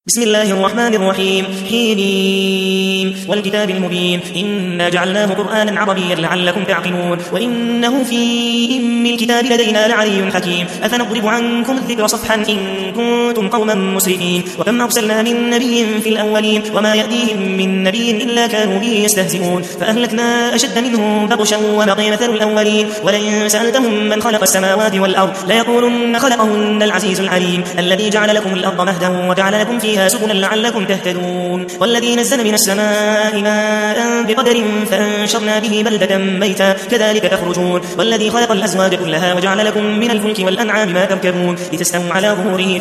بسم الله الرحمن الرحيم حميم والكتاب المبين إنا جعلناه قرآنا عربيا لعلكم تعقلون وإنه في أم الكتاب لدينا لعلي حكيم أفنضرب عنكم الذكر صفحا إن كنتم قوما مسرفين وكم أرسلنا من نبي في الأولين وما يأتيهم من نبي إلا كانوا به يستهزئون فأهلكنا أشد منهم بطشا وبقي مثل الأولين ولئن سألتهم من خلق السماوات والأرض ليقولن خلقهن العزيز العليم الذي جعل لكم الأرض مهدا وجعل لكم فيها سبلا لعلكم تهتدون والذي نزل من السماء ماء بقدر فأنشرنا به بلدة ميتا كذلك تخرجون والذي خلق الأزواج كلها وجعل لكم من الفلك والأنعام ما تركبون لتستووا على ظهوره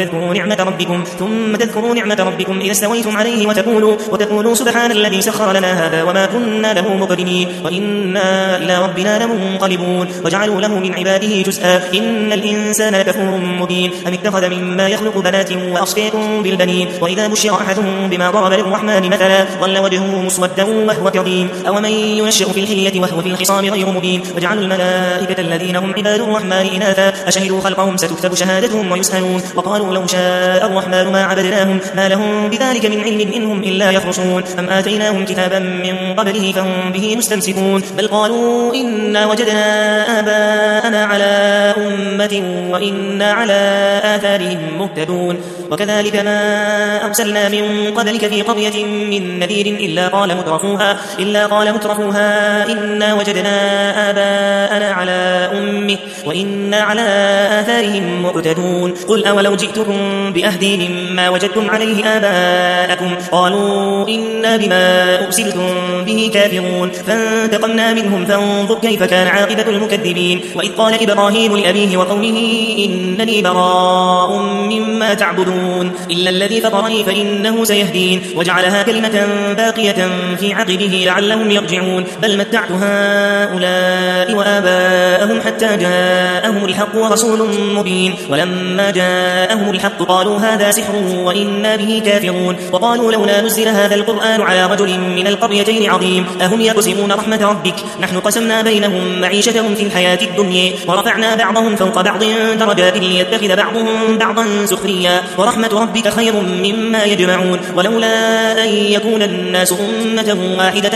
ثم تذكروا نعمة ربكم إذا استويتم عليه وتقولوا سبحان الذي سخر لنا هذا وما كنا له مقرنين وإنا إلى ربنا لمنقلبون وجعلوا له من عباده جزءا إن الإنسان لكفور مبين أم اتخذ مما يخلق بنات وأصفاكم بالبنين وإذا بشر أحدهم بما ضرب للرحمن مثلا ظل وجهه مسودا وهو كظيم أومن ينشأ في الحلية وهو في الخصام غير مبين وجعلوا الملائكة الذين هم عباد الرحمن إناثا أشهدوا خلقهم ستكتب شهادتهم ويسألون وقالوا لو شاء الرحمن ما عبدناهم ما لهم بذلك من علم إنهم إلا يخرصون أم آتيناهم كتابا من قبله فهم به مستمسكون بل قالوا إنا وجدنا آباءنا على أمة وإنا على آثارهم مهتدون وكذلك ما أرسلنا من قبلك في قرية من نذير إلا قال مترفوها إنا وجدنا آباءنا على أمه وإنا على آثارهم مقتدون قل أولو جئتكم بأهدي مما وجدتم عليه آباءكم قالوا إنا بما أرسلتم به كافرون فانتقمنا منهم فانظر كيف كان عاقبة المكذبين وإذ قال إبراهيم لأبيه وقومه إنني براء مما تعبدون إلا الذي فطرني فإنه سيهدين وجعلها كلمة باقية في عقبه لعلهم يرجعون بل متعت هؤلاء وآباءهم حتى جاءهم الحق ورسول مبين ولما جاءهم الحق قالوا هذا سحر وإنا به كافرون وقالوا لولا نزل هذا القرآن على رجل من القريتين عظيم أهم يقسمون رحمة ربك نحن قسمنا بينهم معيشتهم في الحياة الدنيا ورفعنا بعضهم فوق بعض درجات ليتخذ بعضهم بعضا سخريا ورحمة ربك خير مما يجمعون ولولا أن يكون الناس أمة واحدة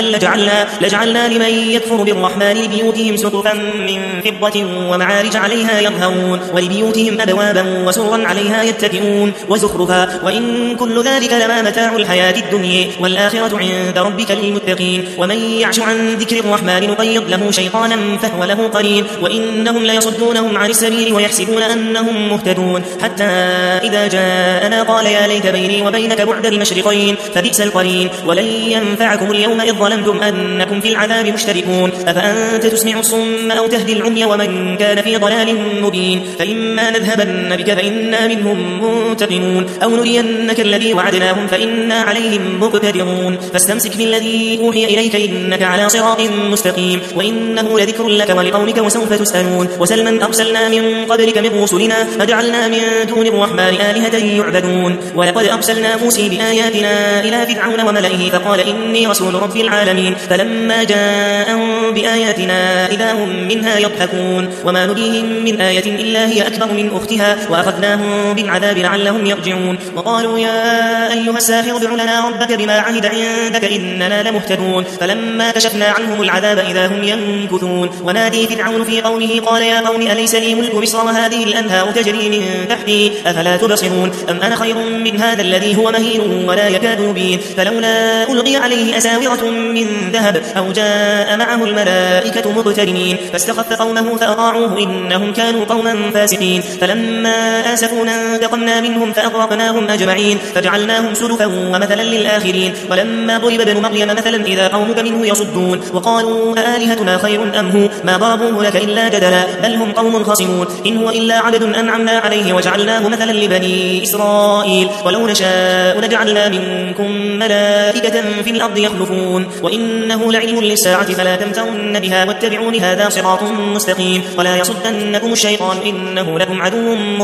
لجعلنا لمن يكفر بالرحمن لبيوتهم سقفا من فضة ومعارج عليها يظهرون ولبيوتهم أبوابا وسرا عليها يتكئون وزخرفا وإن كل ذلك لما متاع الحياة الدنيا والآخرة عند ربك للمتقين ومن يعش عن ذكر الرحمن نقيض له شيطانا فهو له قرين وإنهم ليصدونهم عن السبيل ويحسبون أنهم مهتدون حتى إذا جاءنا قال يا ليت بيني وبينك بعد المشرقين فبئس القرين ولن ينفعكم اليوم إذ ظلمتم أنكم في العذاب مشتركون أفأنت تسمع الصم أو تهدي العمي ومن كان في ضلال مبين فإما نذهبن بك فإنا منهم منتقمون أو نرينك الذي وعدناهم فإنا عليهم مقتدرون فاستمسك بالذي أوحي إليك إنك على صراط مستقيم وإنه لذكر لك ولقومك وسوف تسألون وسل من أرسلنا من قبلك من رسلنا فجعلنا من دون الرحمن آلهة يعبدون ولقد أرسلنا موسى بآياتنا إلى فرعون وملئه فقال إني رسول رب العالمين فلما جاءهم بآياتنا إذا هم منها يضحكون وما نريهم من آية إلا هي أكبر من أختها وأخذناهم بالعذاب لعلهم يرجعون وقالوا يا أيها الساحر ادع لنا ربك بما عهد عندك إننا لمهتدون فلما كشفنا عنهم العذاب إذا هم ينكثون ونادي فرعون في قومه قال يا قوم أليس لي ملك مصر وهذه الأنهار تجري من تحتي أفلا تبصرون أم أنا خير من هذا الذي هو مهين ولا يكاد يبين فلولا ألقي عليه أساورة من ذهب أو جاء معه الملائكة مقترنين فاستخف قومه فأطاعوه إنهم كانوا قوما فاسقين فلما آسفونا انتقمنا منهم فأغرقناهم أجمعين فجعلناهم سلفا ومثلا للآخرين ولما ضرب ابن مريم مثلا إذا قومك منه يصدون وقالوا أآلهتنا خير أم هو ما ضربوه لك إلا جدلا بل هم قوم خصمون إن هو إلا عبد أنعمنا عليه وجعلناه مثلا لبني إسرائيل ولو نشاء لجعلنا منكم ملائكة في الأرض يخلفون وإنه لعلم للساعة فلا تمترن بها واتبعون هذا صراط مستقيم ولا يصدنكم الشيطان إنه لكم عدو مبين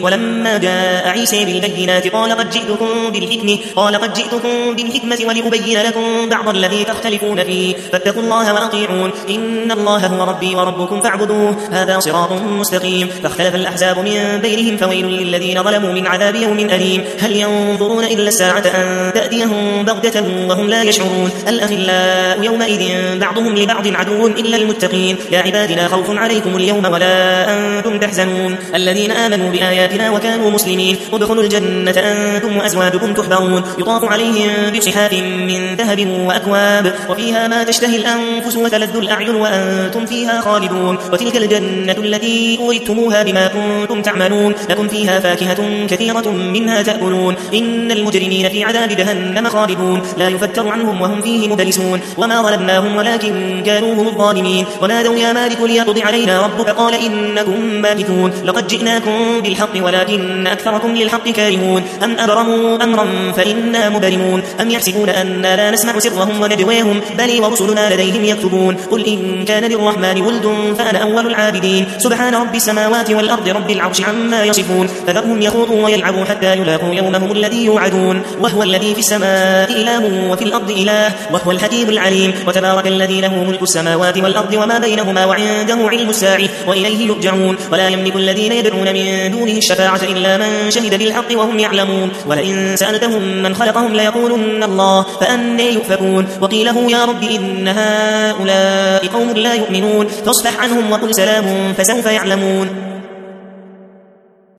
ولما جاء عيسى بالبينات قال قد جئتكم بالحكمة ولأبين لكم بعض الذي تختلفون فيه فاتقوا الله وأطيعون إن الله هو ربي وربكم فاعبدوه هذا صراط مستقيم فاختلف الأحزاب من بينهم فويل للذين ظلموا من عذاب يوم أليم هل ينظرون إلا الساعة أن تأتيهم بغتة وهم لا يشعرون الأخلاء يومئذ بعضهم لبعض عدو إلا المتقين يا عباد لا خوف عليكم اليوم ولا أنتم تحزنون الذين آمنوا بآياتنا وكانوا مسلمين ادخلوا الجنة أنتم وأزواجكم تحبرون يطاف عليهم بصحاف من ذهب وأكواب وفيها ما تشتهي الأنفس وتلذ الأعين وأنتم فيها خالدون وتلك الجنة التي أورثتموها بما كنتم تعملون لكم فيها فاكهة كثيرة منها تأكلون إن المجرمين في عذاب جهنم خالدون لا يفتر عنهم وهم فيه مبلسون وما ظلمناهم ولكن كانوا هم الظالمين ونادوا يا مالك ليقض علينا ربك قال إنكم ماكثون لقد جئناكم بالحق ولكن أكثركم للحق كارهون أم أبرموا أمرا فإنا مبرمون أم يحسبون أننا لا نسمع سرهم ونجواهم بل ورسلنا لديهم يكتبون قل إن كان للرحمن ولد فأنا أول العابدين سبحان رب السماوات والأرض رب العرش عما يصفون فذرهم يخوضوا ويلعبوا حتى يلاقوا يومهم الذي يوعدون وهو الذي في السماء إله وفي الأرض إله وهو الحكيم العليم وتبارك الذي له ملك السماوات والأرض وما بينهما وعنده علم الساعة وإليه يرجعون ولا يملك الذين يدعون من دونه الشفاعة إلا من شهد بالحق وهم يعلمون ولئن سألتهم من خلقهم ليقولن الله فأنى يؤفكون وقيله يا رب إن هؤلاء قوم لا يؤمنون فاصفح عنهم وقل سلام فسوف يعلمون